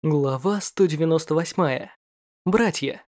Глава 198. Братья.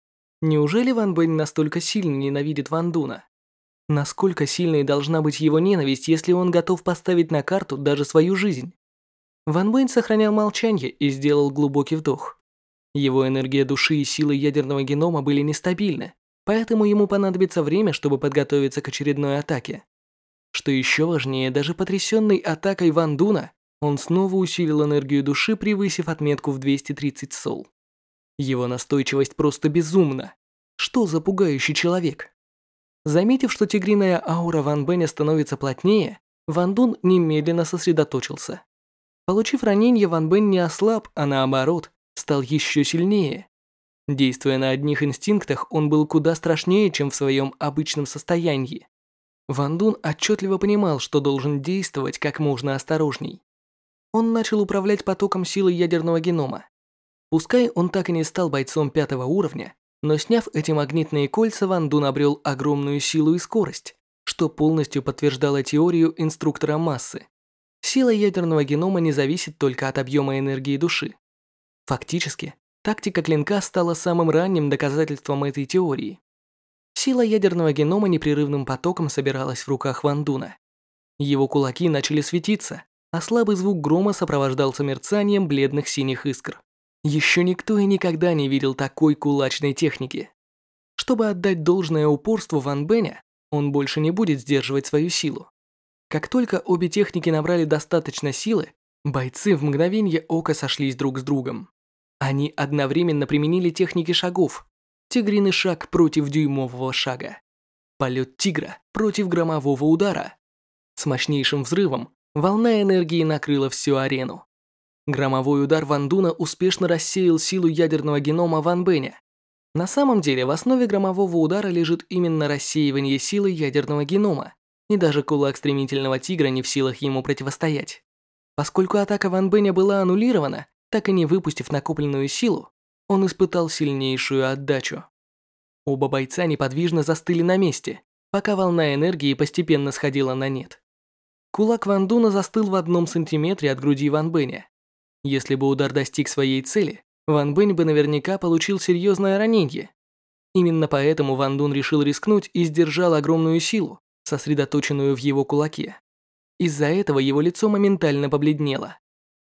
Неужели Ван Бэнь настолько сильно ненавидит Ван Дуна? Насколько сильной должна быть его ненависть, если он готов поставить на карту даже свою жизнь? Ван Бэнь сохранял молчание и сделал глубокий вдох. Его энергия души и силы ядерного генома были нестабильны, поэтому ему понадобится время, чтобы подготовиться к очередной атаке. Что еще важнее, даже потрясенный атакой Ван Дуна, он снова усилил энергию души, превысив отметку в 230 сол. Его настойчивость просто безумна. Что за пугающий человек? Заметив, что тигриная аура Ван Бэня становится плотнее, Ван Дун немедленно сосредоточился. Получив ранение, Ван Бэнь не ослаб, а наоборот, стал еще сильнее. Действуя на одних инстинктах, он был куда страшнее, чем в своем обычном состоянии. Ван Дун отчетливо понимал, что должен действовать как можно осторожней. Он начал управлять потоком силы ядерного генома. Пускай он так и не стал бойцом 5-го уровня, но сняв эти магнитные кольца, Ван Дун обрел огромную силу и скорость, что полностью подтверждало теорию инструктора массы. Сила ядерного генома не зависит только от объема энергии души. Фактически, тактика клинка стала самым ранним доказательством этой теории. Сила ядерного генома непрерывным потоком собиралась в руках Ван Дуна. Его кулаки начали светиться, а слабый звук грома сопровождался мерцанием бледных синих искр. Еще никто и никогда не видел такой кулачной техники. Чтобы отдать должное упорству Ван Бэня, он больше не будет сдерживать свою силу. Как только обе техники набрали достаточно силы, бойцы в мгновение ока сошлись друг с другом. Они одновременно применили техники шагов. Тигриный шаг против дюймового шага. Полет тигра против громового удара. С мощнейшим взрывом волна энергии накрыла всю арену. Громовой удар Ван Дуна успешно рассеял силу ядерного генома Ван Бэня. На самом деле, в основе громового удара лежит именно рассеивание силы ядерного генома, и даже кулак стремительного тигра не в силах ему противостоять. Поскольку атака Ван Бэня была аннулирована, так и не выпустив накопленную силу, он испытал сильнейшую отдачу. Оба бойца неподвижно застыли на месте, пока волна энергии постепенно сходила на нет. Кулак Ван Дуна застыл в 1 сантиметре от груди Ван Бэня. Если бы удар достиг своей цели, Ван Бэнь бы наверняка получил серьезное ранение. Именно поэтому Ван Дун решил рискнуть и сдержал огромную силу, сосредоточенную в его кулаке. Из-за этого его лицо моментально побледнело.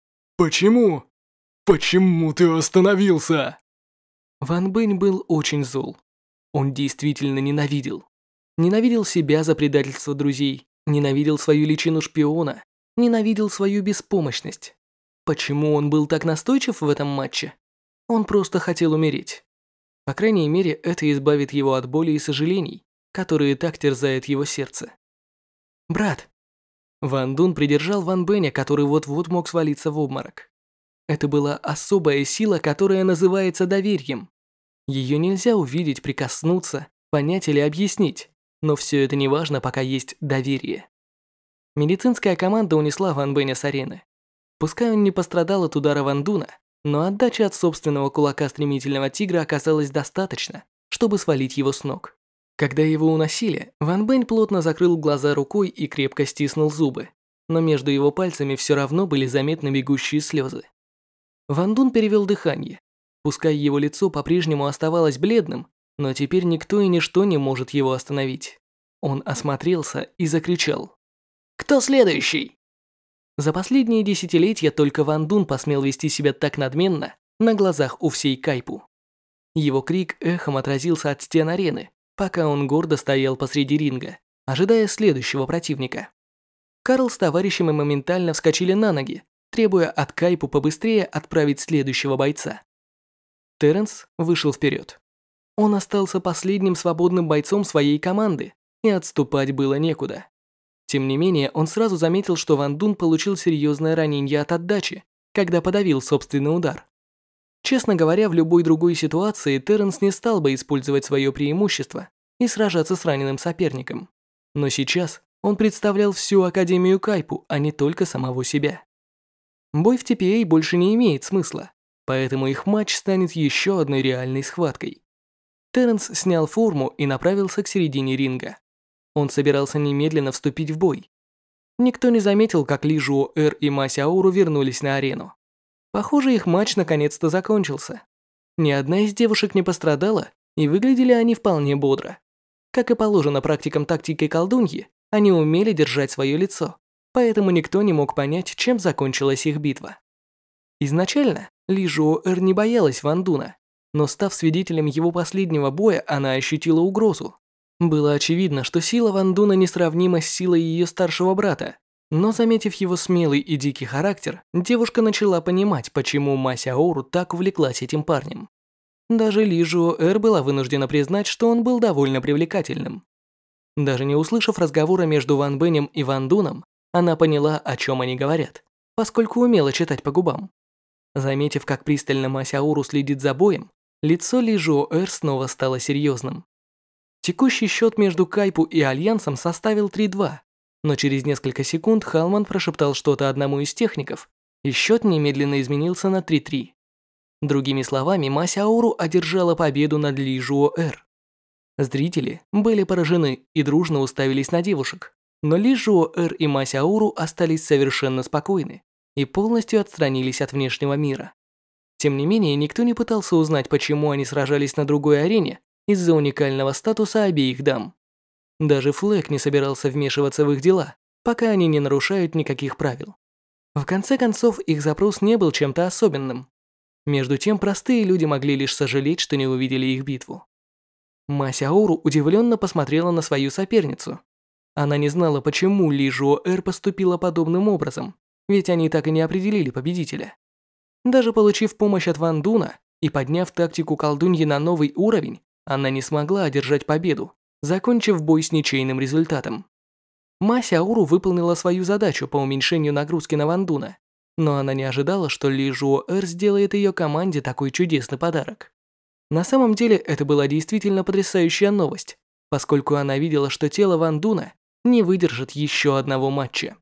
Почему? Почему ты остановился? Ван Бэнь был очень зол. Он действительно ненавидел. Ненавидел себя за предательство друзей, ненавидел свою личину шпиона, ненавидел свою беспомощность. Почему он был так настойчив в этом матче? Он просто хотел умереть. По крайней мере, это избавит его от боли и сожалений, которые так терзают его сердце. «Брат!» Ван Дун придержал Ван Бэня, который вот-вот мог свалиться в обморок. Это была особая сила, которая называется доверием. Ее нельзя увидеть, прикоснуться, понять или объяснить, но все это не важно, пока есть доверие. Медицинская команда унесла Ван Бэня с арены. Пускай он не пострадал от удара Ван Дуна, но отдачи от собственного кулака стремительного тигра оказалось достаточно, чтобы свалить его с ног. Когда его уносили, Ван Бэнь плотно закрыл глаза рукой и крепко стиснул зубы, но между его пальцами все равно были заметны бегущие слезы. Ван Дун перевел дыхание. Пускай его лицо по-прежнему оставалось бледным, но теперь никто и ничто не может его остановить. Он осмотрелся и закричал: «Кто следующий?» За последние десятилетия только Ван Дун посмел вести себя так надменно на глазах у всей Кайпу. Его крик эхом отразился от стен арены, пока он гордо стоял посреди ринга, ожидая следующего противника. Карл с товарищами моментально вскочили на ноги, требуя от Кайпу побыстрее отправить следующего бойца. Терренс вышел вперед. Он остался последним свободным бойцом своей команды, и отступать было некуда. Тем не менее, он сразу заметил, что Ван Дун получил серьезное ранение от отдачи, когда подавил собственный удар. Честно говоря, в любой другой ситуации Терренс не стал бы использовать свое преимущество и сражаться с раненым соперником. Но сейчас он представлял всю Академию Кайпу, а не только самого себя. Бой в TPA больше не имеет смысла, поэтому их матч станет еще одной реальной схваткой. Терренс снял форму и направился к середине ринга. Он собирался немедленно вступить в бой. Никто не заметил, как Ли Жуо Эр и Ма Сяору вернулись на арену. Похоже, их матч наконец-то закончился. Ни одна из девушек не пострадала, и выглядели они вполне бодро. Как и положено практикам тактики колдуньи, они умели держать свое лицо, поэтому никто не мог понять, чем закончилась их битва. Изначально Ли Жуоэр не боялась Ван Дуна, но став свидетелем его последнего боя, она ощутила угрозу. Было очевидно, что сила Ван Дуна несравнима с силой ее старшего брата, но заметив его смелый и дикий характер, девушка начала понимать, почему Ма Сяору так увлеклась этим парнем. Даже Ли Жуоэр была вынуждена признать, что он был довольно привлекательным. Даже не услышав разговора между Ван Бэнем и Ван Дуном, она поняла, о чем они говорят, поскольку умела читать по губам. Заметив, как пристально Ма Сяору следит за боем, лицо Ли Жуоэр снова стало серьезным. Текущий счет между Кайпу и Альянсом составил 3-2, но через несколько секунд Халман прошептал что-то одному из техников, и счет немедленно изменился на 3-3. Другими словами, Ма Сяору одержала победу над Ли Жуоэр. Зрители были поражены и дружно уставились на девушек, но Ли Жуоэр и Ма Сяору остались совершенно спокойны и полностью отстранились от внешнего мира. Тем не менее, никто не пытался узнать, почему они сражались на другой арене из-за уникального статуса обеих дам. Даже Флэк не собирался вмешиваться в их дела, пока они не нарушают никаких правил. В конце концов, их запрос не был чем-то особенным. Между тем, простые люди могли лишь сожалеть, что не увидели их битву. Ма Сяору удивленно посмотрела на свою соперницу. Она не знала, почему Ли Жуоэр поступила подобным образом, ведь они так и не определили победителя. Даже получив помощь от Ван Дуна и подняв тактику колдуньи на новый уровень, она не смогла одержать победу, закончив бой с ничейным результатом. Ма Сяору выполнила свою задачу по уменьшению нагрузки на Ван Дуна, но она не ожидала, что Ли Жуоэр сделает ее команде такой чудесный подарок. На самом деле, это была действительно потрясающая новость, поскольку она видела, что тело Ван Дуна не выдержит еще одного матча.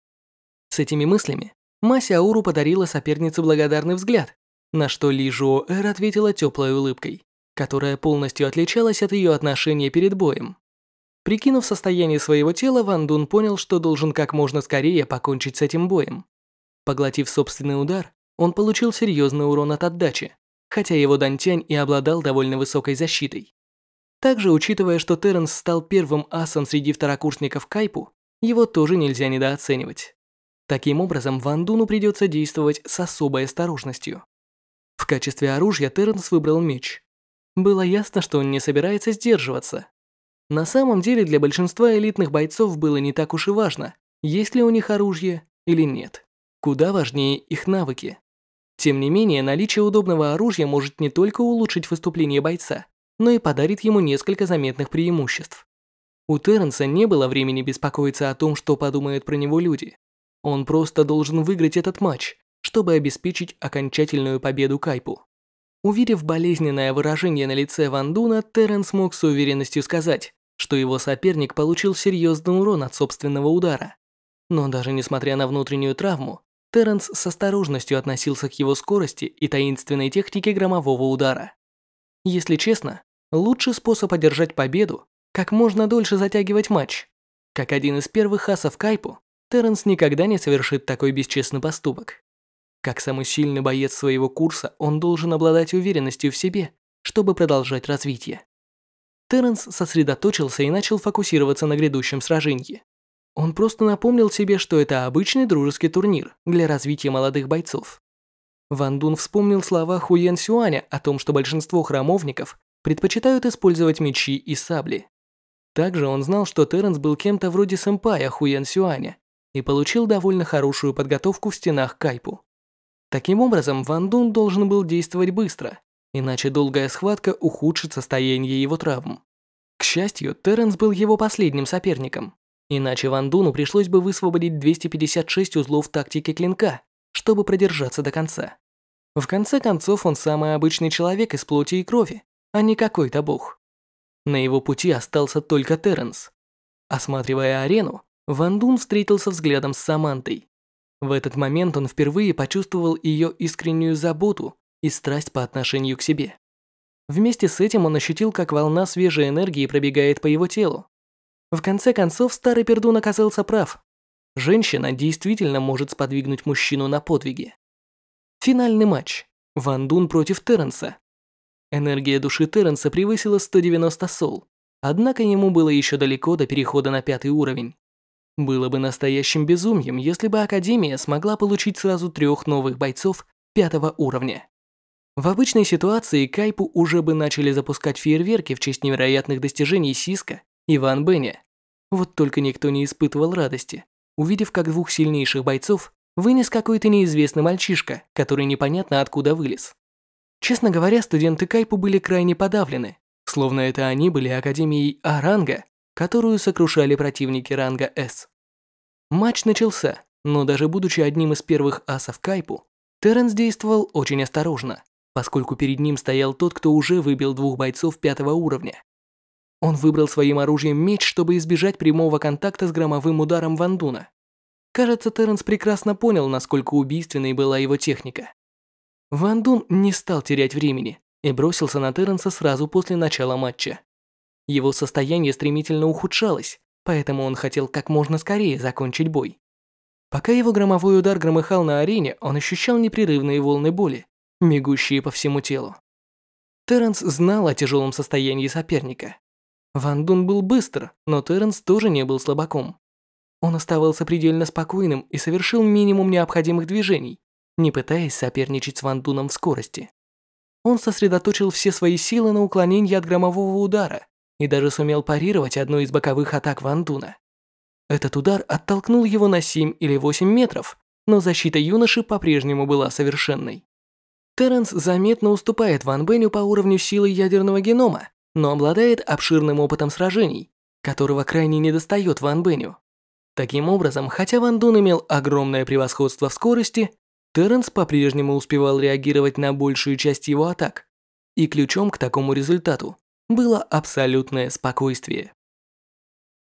С этими мыслями Ма Сяору подарила сопернице благодарный взгляд, на что Ли Жуоэр ответила теплой улыбкой, которая полностью отличалась от ее отношения перед боем. Прикинув состояние своего тела, Ван Дун понял, что должен как можно скорее покончить с этим боем. Поглотив собственный удар, он получил серьезный урон от отдачи, хотя его Дантянь и обладал довольно высокой защитой. Также, учитывая, что Терренс стал первым асом среди второкурсников Кайпу, его тоже нельзя недооценивать. Таким образом, Ван Дуну придется действовать с особой осторожностью. В качестве оружия Терренс выбрал меч. Было ясно, что он не собирается сдерживаться. На самом деле, для большинства элитных бойцов было не так уж и важно, есть ли у них оружие или нет. Куда важнее их навыки. Тем не менее, наличие удобного оружия может не только улучшить выступление бойца, но и подарит ему несколько заметных преимуществ. У Терренса не было времени беспокоиться о том, что подумают про него люди. Он просто должен выиграть этот матч, чтобы обеспечить окончательную победу Кайпу. Увидев болезненное выражение на лице Ван Дуна, Терренс мог с уверенностью сказать, что его соперник получил серьезный урон от собственного удара. Но даже несмотря на внутреннюю травму, Терренс с осторожностью относился к его скорости и таинственной технике громового удара. Если честно, лучший способ одержать победу – как можно дольше затягивать матч. Как один из первых асов Кайпу, Терренс никогда не совершит такой бесчестный поступок. Как самый сильный боец своего курса, он должен обладать уверенностью в себе, чтобы продолжать развитие. Терренс сосредоточился и начал фокусироваться на грядущем сражении. Он просто напомнил себе, что это обычный дружеский турнир для развития молодых бойцов. Ван Дун вспомнил слова Хуен Сюаня о том, что большинство храмовников предпочитают использовать мечи и сабли. Также он знал, что Терренс был кем-то вроде сэмпая Хуен Сюаня и получил довольно хорошую подготовку в стенах Кайпу. Таким образом, Ван Дун должен был действовать быстро, иначе долгая схватка ухудшит состояние его травм. К счастью, Терренс был его последним соперником, иначе Ван Дуну пришлось бы высвободить 256 узлов тактики клинка, чтобы продержаться до конца. В конце концов, он самый обычный человек из плоти и крови, а не какой-то бог. На его пути остался только Терренс. Осматривая арену, Ван Дун встретился взглядом с Самантой. В этот момент он впервые почувствовал ее искреннюю заботу и страсть по отношению к себе. Вместе с этим он ощутил, как волна свежей энергии пробегает по его телу. В конце концов, старый пердун оказался прав. Женщина действительно может сподвигнуть мужчину на подвиги. Финальный матч. Ван Дун против Терренса. Энергия души Терренса превысила 190 сол, однако ему было еще далеко до перехода на 5-й уровень. Было бы настоящим безумием, если бы Академия смогла получить сразу 3 новых бойцов 5-го уровня. В обычной ситуации Кайпу уже бы начали запускать фейерверки в честь невероятных достижений Сиска и Ван Бэня. Вот только никто не испытывал радости, увидев, как 2 сильнейших бойцов вынес какой-то неизвестный мальчишка, который непонятно откуда вылез. Честно говоря, студенты Кайпу были крайне подавлены, словно это они были Академией А-ранга, которую сокрушали противники ранга С. Матч начался, но даже будучи одним из первых асов Кайпу, Терренс действовал очень осторожно, поскольку перед ним стоял тот, кто уже выбил 2 бойцов 5-го уровня. Он выбрал своим оружием меч, чтобы избежать прямого контакта с громовым ударом Ван Дуна. Кажется, Терренс прекрасно понял, насколько убийственной была его техника. Ван Дун не стал терять времени и бросился на Терренса сразу после начала матча. Его состояние стремительно ухудшалось, поэтому он хотел как можно скорее закончить бой. Пока его громовой удар громыхал на арене, он ощущал непрерывные волны боли, бегущие по всему телу. Терренс знал о тяжелом состоянии соперника. Ван Дун был быстр, но Терренс тоже не был слабаком. Он оставался предельно спокойным и совершил минимум необходимых движений, не пытаясь соперничать с Ван Дуном в скорости. Он сосредоточил все свои силы на уклонении от громового удара и даже сумел парировать одну из боковых атак Ван Дуна. Этот удар оттолкнул его на 7 или 8 метров, но защита юноши по-прежнему была совершенной. Терренс заметно уступает Ван Бэню по уровню силы ядерного генома, но обладает обширным опытом сражений, которого крайне недостает Ван Бэню. Таким образом, хотя Ван Дун имел огромное превосходство в скорости, Терренс по-прежнему успевал реагировать на большую часть его атак, и ключом к такому результату было абсолютное спокойствие.